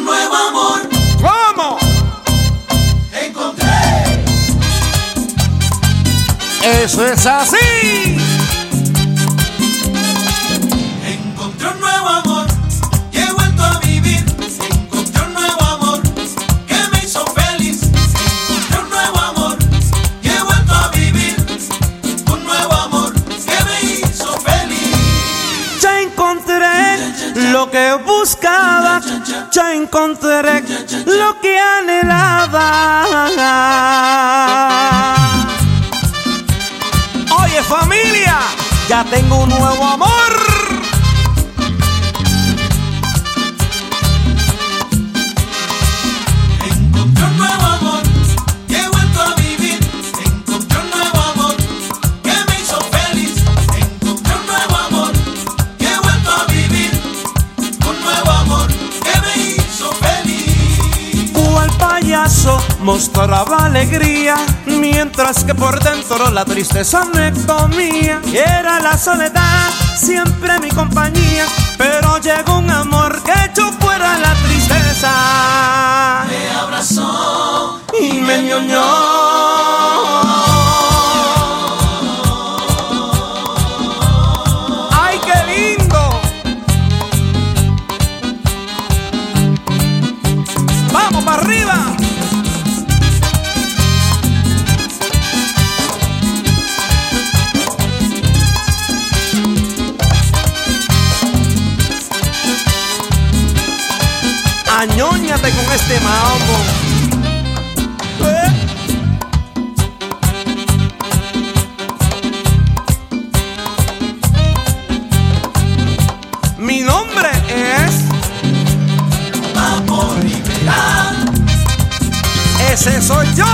un nuevo amor. ¿Cómo? Encontré. Eso es así. Encontré un nuevo amor y he vuelto a vivir. Encontré un nuevo amor que me hizo feliz. Encontré un nuevo amor y he vuelto a vivir. Un nuevo amor que me hizo feliz. Ya encontré lo que buscaba. Ya encontré lo que anhelaba. Oye, familia, ya tengo un nuevo amor. Encontré un nuevo amor y he vuelto a vivir. Encontré un nuevo amor que me hizo feliz. Encontré un nuevo amor y he vuelto a vivir. Un nuevo amor que me hizo feliz. Cual payaso mostraba alegría, mientras que por dentro la tristeza me comía. Era la soledad siempre mi compañía, pero llegó un amor que echó fuera la tristeza. Me abrazó Y me ñoñó. ¡Ay, qué lindo! ¡Vamos para arriba! Añóñate con este mambo. Mi nombre es Papo Rivera. Ese soy yo.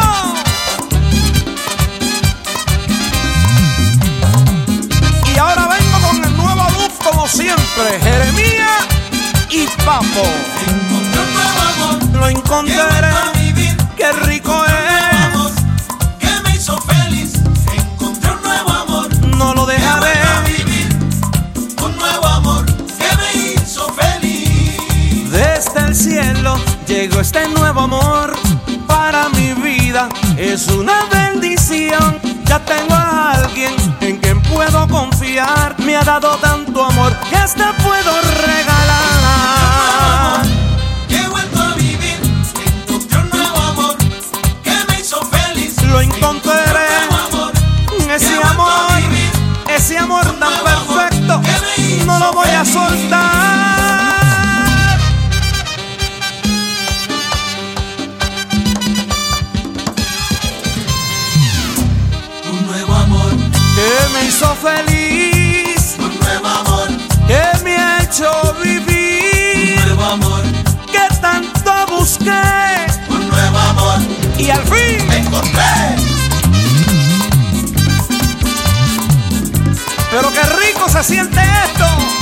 Y ahora vengo con el nuevo look como siempre, Jeremías y Papo. Encontré un nuevo amor Lo y he vuelto encontraré, a vivir. qué rico Un nuevo es. amor que me hizo feliz. Encontré un nuevo amor. No lo He vuelto a dejaré. vivir. Un nuevo amor que me hizo feliz. Desde el cielo llegó este nuevo amor para mi vida. Es una bendición. Ya tengo a alguien en quien puedo confiar. Me ha dado tanto amor que hasta puedo regalar. Y he vuelto a vivir. Encontré un nuevo amor que me hizo feliz. Lo encontraré. Un nuevo amor. Ese amor tan perfecto, no lo voy a soltar. Un nuevo amor. Que me hizo feliz, Un nuevo amor. que me ha hecho Un vivir, nuevo amor. que tanto busqué Un nuevo amor. y al fin. Encontré. Pero qué rico se siente esto.